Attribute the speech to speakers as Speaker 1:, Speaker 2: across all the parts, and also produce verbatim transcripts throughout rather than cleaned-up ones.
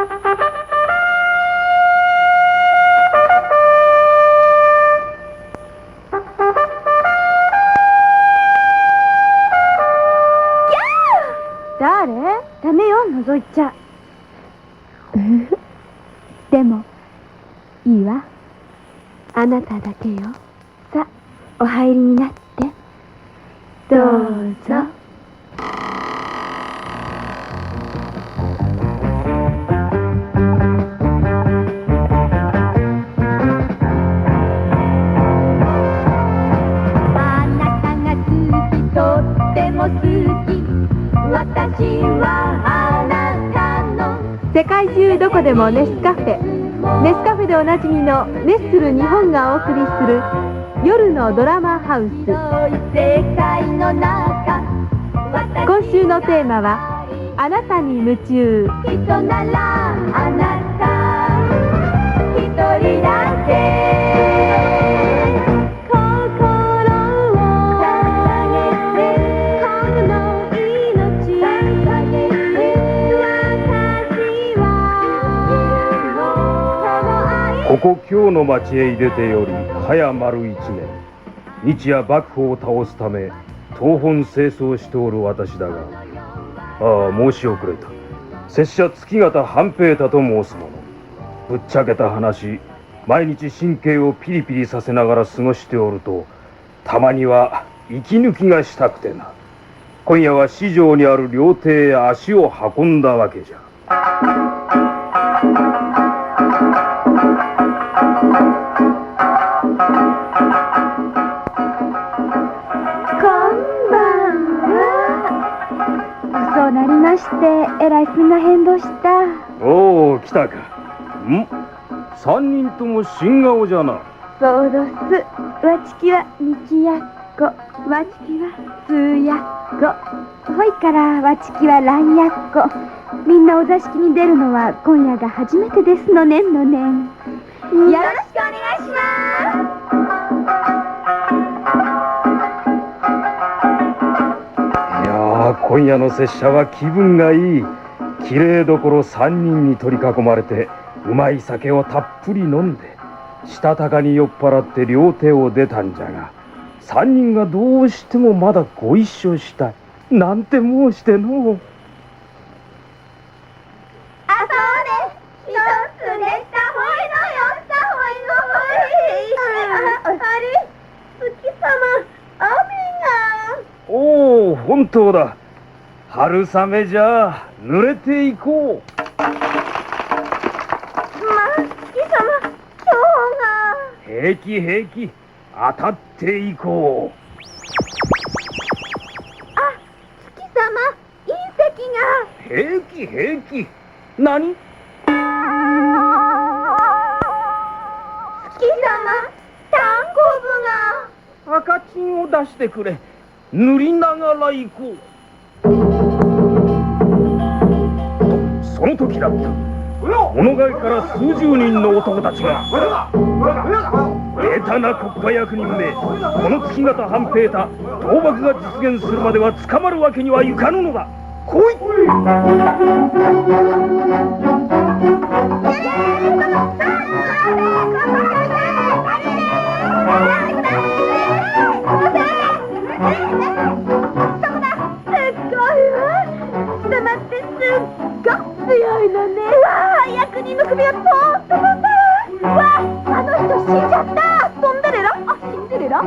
Speaker 1: 誰？ダメよ、覗いちゃ。でもいいわ、あなただけよ。さあ、お入りになって。どうぞ。あなたが好き、とっても好き、私はあなたの。世界中どこでもネスカフェ、ネスカフェでおなじみのネッスル日本がお送りする夜のドラマハウス。今週のテーマはあなたに夢中。人ならあなた一人だけ。
Speaker 2: ここ京の町へ出てより早丸一年、日夜幕府を倒すため東奔清掃しておる私だが、ああ申し遅れた。拙者月形半平太と申す者。ぶっちゃけた話、毎日神経をピリピリさせながら過ごしておると、たまには息抜きがしたくてな。今夜は市場にある料亭へ足を運んだわけじゃ。
Speaker 1: そうなりまして、えらいすんまへんどした。
Speaker 2: おお、来たか。ん？三人とも新顔じゃな。
Speaker 1: そうどす。わちきはみきやっこ、わちきはつーやっこ、ほいからわちきはらんやっこ。みんなお座敷に出るのは今夜が初めてですのねんのねん。よろしくお願いします。
Speaker 2: 今夜の拙者は気分がいい。きれいどころ三人に取り囲まれて、うまい酒をたっぷり飲んで、したたかに酔っ払って料亭を出たんじゃが、三人がどうしてもまだご一緒したいなんて申しての。
Speaker 1: あ、そうです。一つでしたほいのよしたほいのほい。あれ、月様、雨が。
Speaker 2: おお、本当だ。春雨じゃ、濡れていこう。
Speaker 1: まあ、月様、今日が。
Speaker 2: 平気平気、当たっていこう。
Speaker 1: あ、月様、隕石が。
Speaker 2: 平気平気。何？
Speaker 1: 月様、タンコブが。
Speaker 2: 赤チンを出してくれ。塗りながら行こう。とその時だった。物陰から数十人の男たちが、下手な国家役人め、この月形半平太、倒幕が実現するまでは捕まるわけにはいかぬのだ。来い。
Speaker 1: 強いのね。わあ、役人の首がポーンと飛んだわ。わあ、あの人死んじゃった。シンデレラ？あ、シンデレラ？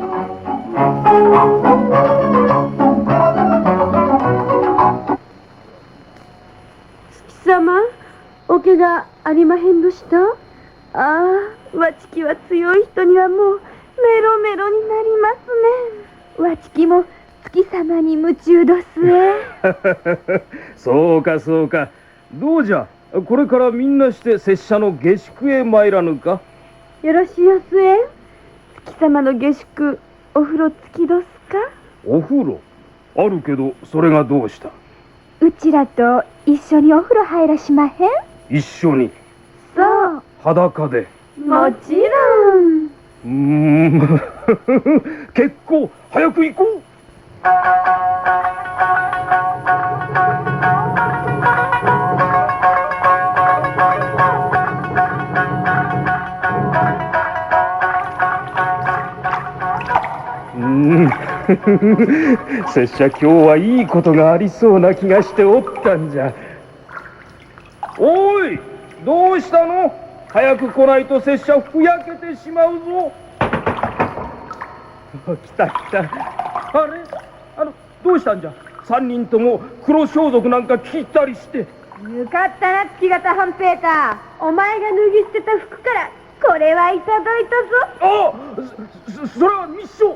Speaker 1: 月様、お怪我ありまへんどした？ああ、わちきは強い人にはもうメロメロになりますね。わちきも月様に夢中どすえ。
Speaker 2: そうかそうか。どうじゃ、これからみんなして拙者の下宿へ参らぬか。
Speaker 1: よろしいよすえ。月様の下宿、お風呂付きどすか？
Speaker 2: お風呂あるけど、それがどうした？
Speaker 1: うちらと一緒にお風呂入らしまへん？
Speaker 2: 一緒に？
Speaker 1: そう。
Speaker 2: 裸で？
Speaker 1: もちろん。
Speaker 2: うーん結構、早く行こう。 拙者今日はいいことがありそうな気がしておったんじゃ。おい、どうしたの？早く来ないと拙者ふやけてしまうぞ。来た来た。あれ、あのどうしたんじゃ。三人とも黒装束なんか着たりして。
Speaker 1: よかったな、月形半平太。お前が脱ぎ捨てた服からこれはいただいたぞ。
Speaker 2: あ、そ、それは密書。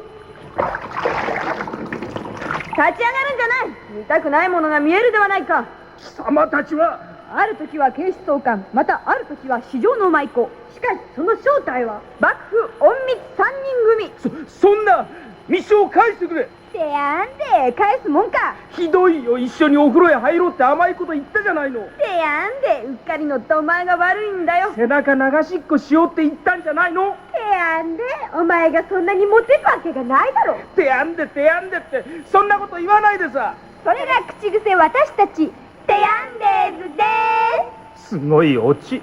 Speaker 1: 立ち上がるんじゃない。見たくないものが見えるではないか。
Speaker 2: 貴様たちは。
Speaker 1: ある時は警視総監、またある時は市場の舞妓。しかしその正体は幕府隠密三人組。
Speaker 2: そ、そんな密書を返してくれ。
Speaker 1: てやんで返すもんか。
Speaker 2: ひどいよ、一緒にお風呂へ入ろうって甘いこと言ったじゃないの。
Speaker 1: てやんでうっかり乗ったお前が悪いんだよ。
Speaker 2: 背中流しっこしようって言ったんじゃないの。
Speaker 1: てやんでお前がそんなにモテくわけがないだろ。
Speaker 2: てやんでてやんでってそんなこと言わないでさ。
Speaker 1: それが口癖私たちてやんでーずでーす。
Speaker 2: すごいオチ。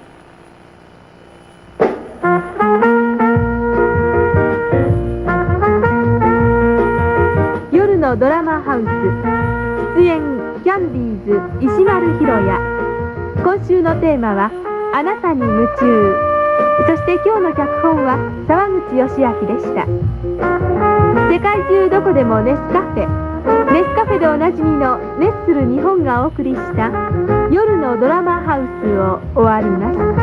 Speaker 1: 夜のドラマハウス、出演キャンディーズ石丸ひろや。今週のテーマはあなたに夢中。そして今日の脚本は沢口義明でした。世界中どこでもネスカフェ、ネスカフェでおなじみのネッスル日本がお送りした夜のドラマハウスを終わります。